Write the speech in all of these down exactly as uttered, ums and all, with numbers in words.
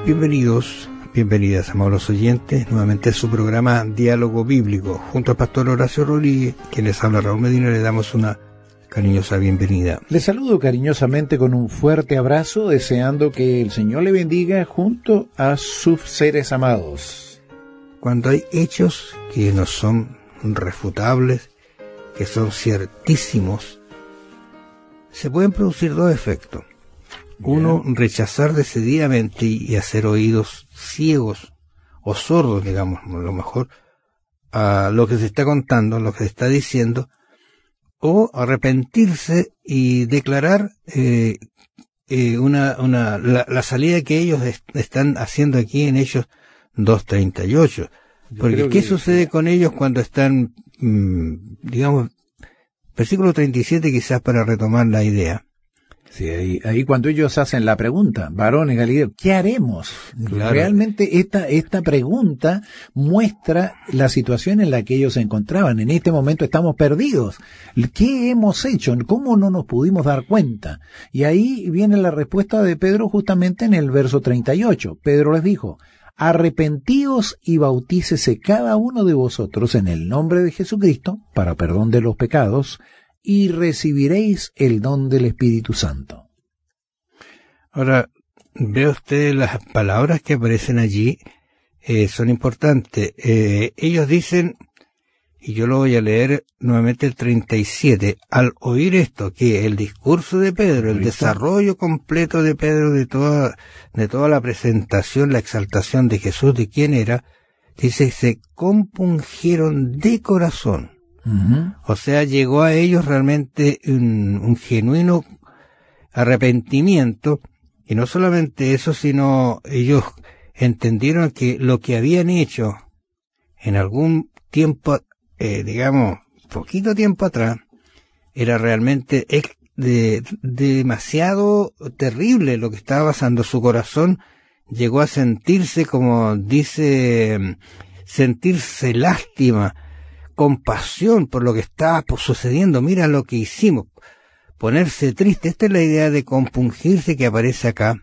Bienvenidos, bienvenidas, amables oyentes, nuevamente a su programa Diálogo Bíblico. Junto al pastor Horacio Rodríguez, quien les habla Raúl Medina, le damos una cariñosa bienvenida. Les saludo cariñosamente con un fuerte abrazo, deseando que el Señor le bendiga junto a sus seres amados. Cuando hay hechos que no son refutables, que son ciertísimos, se pueden producir dos efectos. Uno, rechazar decididamente y hacer oídos ciegos o sordos, digamos, a lo mejor, a lo que se está contando, a lo que se está diciendo, o arrepentirse y declarar eh, eh, una, una la, la salida que ellos est- están haciendo aquí en Hechos dos treinta y ocho. Porque ¿qué que... sucede con ellos cuando están, mmm, digamos, versículo treinta y siete quizás para retomar la idea? Sí, ahí, ahí cuando ellos hacen la pregunta, varones Galileos, ¿qué haremos? Claro. Realmente esta, esta pregunta muestra la situación en la que ellos se encontraban. En este momento estamos perdidos. ¿Qué hemos hecho? ¿Cómo no nos pudimos dar cuenta? Y ahí viene la respuesta de Pedro justamente en el verso treinta y ocho. Pedro les dijo, arrepentíos y bautícese cada uno de vosotros en el nombre de Jesucristo para perdón de los pecados, y recibiréis el don del Espíritu Santo. Ahora, ve usted las palabras que aparecen allí, eh, son importantes. Eh, ellos dicen, y yo lo voy a leer nuevamente el treinta y siete, al oír esto, que el discurso de Pedro, el desarrollo completo de Pedro de toda, de toda la presentación, la exaltación de Jesús, de quién era, dice, se compungieron de corazón. Uh-huh. O sea, llegó a ellos realmente un, un genuino arrepentimiento, y no solamente eso, sino ellos entendieron que lo que habían hecho en algún tiempo, eh, digamos, poquito tiempo atrás, era realmente ex, de, de demasiado terrible lo que estaba pasando. Su corazón llegó a sentirse, como dice, sentirse lástima, compasión por lo que estaba sucediendo. Mira lo que hicimos, ponerse triste. Esta es la idea de compungirse que aparece acá.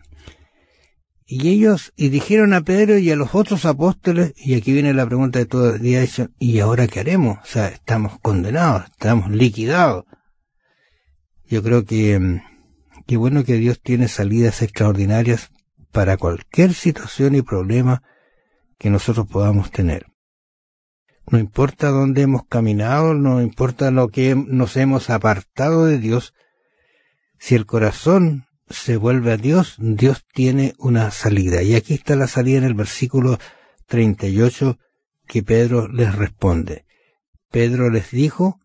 Y ellos, y dijeron a Pedro y a los otros apóstoles, y aquí viene la pregunta de todo el día, ¿y ahora qué haremos? O sea, estamos condenados, estamos liquidados. Yo creo que, que bueno que Dios tiene salidas extraordinarias para cualquier situación y problema que nosotros podamos tener. No importa dónde hemos caminado, no importa lo que nos hemos apartado de Dios, si el corazón se vuelve a Dios, Dios tiene una salida. Y aquí está la salida en el versículo treinta y ocho que Pedro les responde. Pedro les dijo,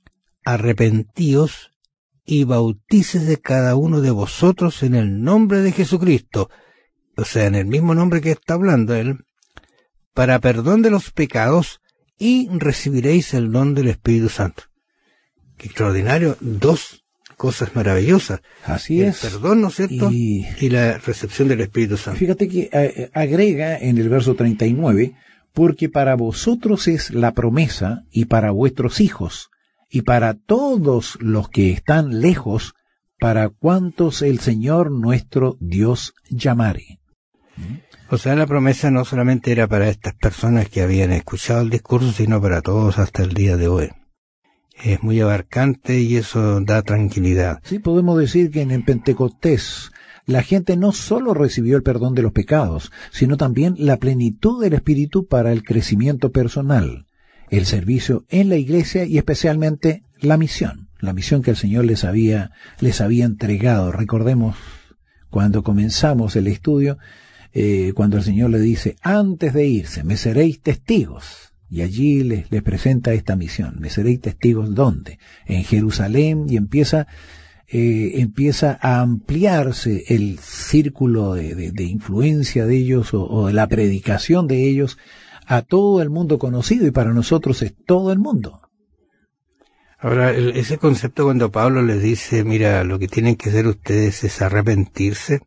arrepentíos y bautícese cada uno de vosotros en el nombre de Jesucristo, o sea, en el mismo nombre que está hablando él, para perdón de los pecados, y recibiréis el don del Espíritu Santo. Qué extraordinario, dos cosas maravillosas. Así el es. El perdón, ¿no es cierto? Y, y la recepción del Espíritu Santo. Fíjate que eh, agrega en el verso treinta y nueve, porque para vosotros es la promesa, y para vuestros hijos, y para todos los que están lejos, para cuantos el Señor nuestro Dios llamare. ¿Mm? O sea, la promesa no solamente era para estas personas que habían escuchado el discurso, sino para todos hasta el día de hoy. Es muy abarcante y eso da tranquilidad. Sí, podemos decir que en el Pentecostés la gente no solo recibió el perdón de los pecados, sino también la plenitud del Espíritu para el crecimiento personal, el servicio en la iglesia y especialmente la misión, la misión que el Señor les había, les había entregado. Recordemos cuando comenzamos el estudio, Eh, cuando el Señor le dice, antes de irse, me seréis testigos, y allí les, les presenta esta misión. Me seréis testigos, ¿dónde? En Jerusalén, y empieza, eh, empieza a ampliarse el círculo de, de, de influencia de ellos, o, o de la predicación de ellos, a todo el mundo conocido, y para nosotros es todo el mundo. Ahora, el, ese concepto cuando Pablo les dice, mira, lo que tienen que hacer ustedes es arrepentirse.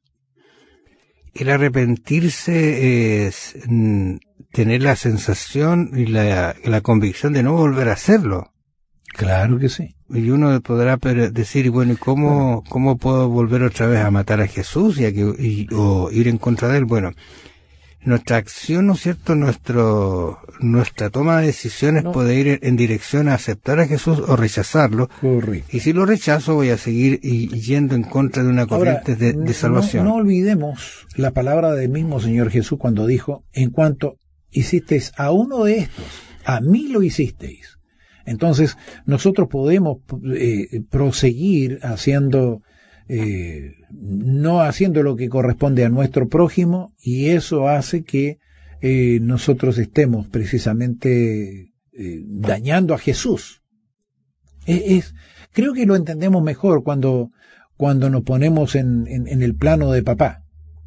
El arrepentirse es mm, tener la sensación y la, la convicción de no volver a hacerlo. Claro que sí. Y uno podrá decir, bueno, ¿y cómo, cómo puedo volver otra vez a matar a Jesús y, a que, y o ir en contra de él? Bueno, nuestra acción, ¿no es cierto?, nuestro, nuestra toma de decisiones no. puede ir en dirección a aceptar a Jesús o rechazarlo. Correcto. Y si lo rechazo, voy a seguir y, yendo en contra de una corriente Ahora, de, de salvación. No, no olvidemos la palabra del mismo Señor Jesús cuando dijo, en cuanto hicisteis a uno de estos, a mí lo hicisteis. Entonces, nosotros podemos eh, proseguir haciendo, eh, no haciendo lo que corresponde a nuestro prójimo, y eso hace que eh, nosotros estemos precisamente eh, dañando a Jesús. Es, es, creo que lo entendemos mejor cuando, cuando nos ponemos en, en, en el plano de papá.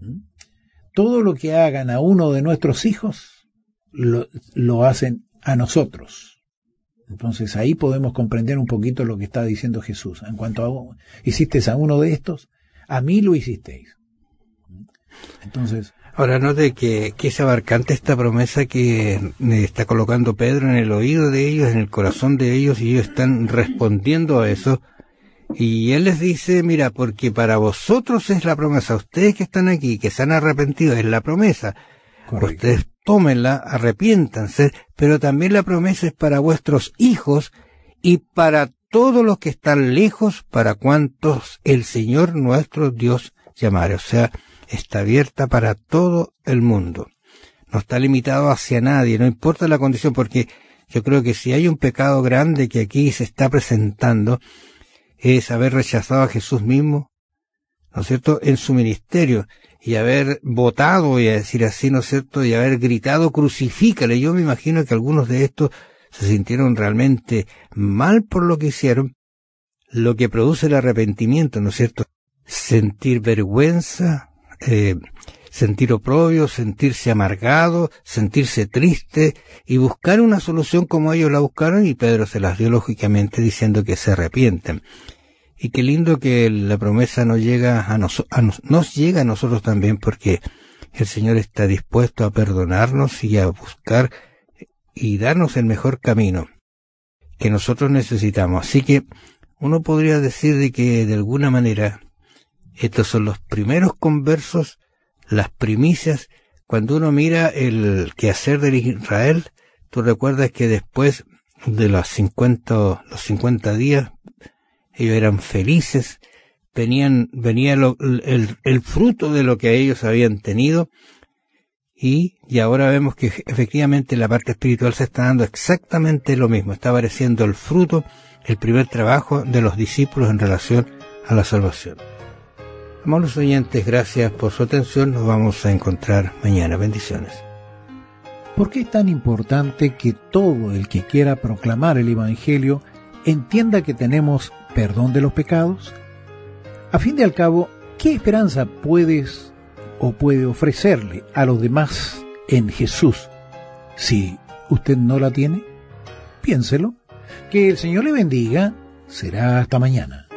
Todo lo que hagan a uno de nuestros hijos, lo, lo hacen a nosotros. Entonces ahí podemos comprender un poquito lo que está diciendo Jesús. En cuanto a hicisteis a uno de estos, a mí lo hicisteis. Entonces, ahora note que, que es abarcante esta promesa que está colocando Pedro en el oído de ellos, en el corazón de ellos, y ellos están respondiendo a eso. Y él les dice, mira, porque para vosotros es la promesa, ustedes que están aquí, que se han arrepentido, es la promesa. Correcto. Ustedes tómenla, arrepiéntanse, pero también la promesa es para vuestros hijos y para todos los que están lejos, para cuantos el Señor nuestro Dios llamare. O sea, está abierta para todo el mundo. No está limitado hacia nadie, no importa la condición, porque yo creo que si hay un pecado grande que aquí se está presentando, es haber rechazado a Jesús mismo, ¿no es cierto?, en su ministerio, y haber votado, voy a decir así, ¿no es cierto?, y haber gritado, crucifícale. Yo me imagino que algunos de estos se sintieron realmente mal por lo que hicieron, lo que produce el arrepentimiento, ¿no es cierto?, sentir vergüenza, eh, sentir oprobio, sentirse amargado, sentirse triste, y buscar una solución como ellos la buscaron, y Pedro se las dio lógicamente diciendo que se arrepienten. Y qué lindo que la promesa nos llega a, nos, a nos, nos llega a nosotros también, porque el Señor está dispuesto a perdonarnos y a buscar y darnos el mejor camino que nosotros necesitamos. Así que uno podría decir de que de alguna manera estos son los primeros conversos, las primicias. Cuando uno mira el quehacer de Israel, tú recuerdas que después de los cincuenta, los cincuenta días, ellos eran felices, venían, venía lo, el, el fruto de lo que ellos habían tenido, y, y ahora vemos que efectivamente la parte espiritual se está dando exactamente lo mismo, está apareciendo el fruto, el primer trabajo de los discípulos en relación a la salvación. Amados oyentes, gracias por su atención, nos vamos a encontrar mañana, bendiciones. ¿Por qué es tan importante que todo el que quiera proclamar el Evangelio entienda que tenemos perdón de los pecados? A fin de al cabo, ¿qué esperanza puedes o puede ofrecerle a los demás en Jesús si usted no la tiene? Piénselo. Que el Señor le bendiga. Será hasta mañana.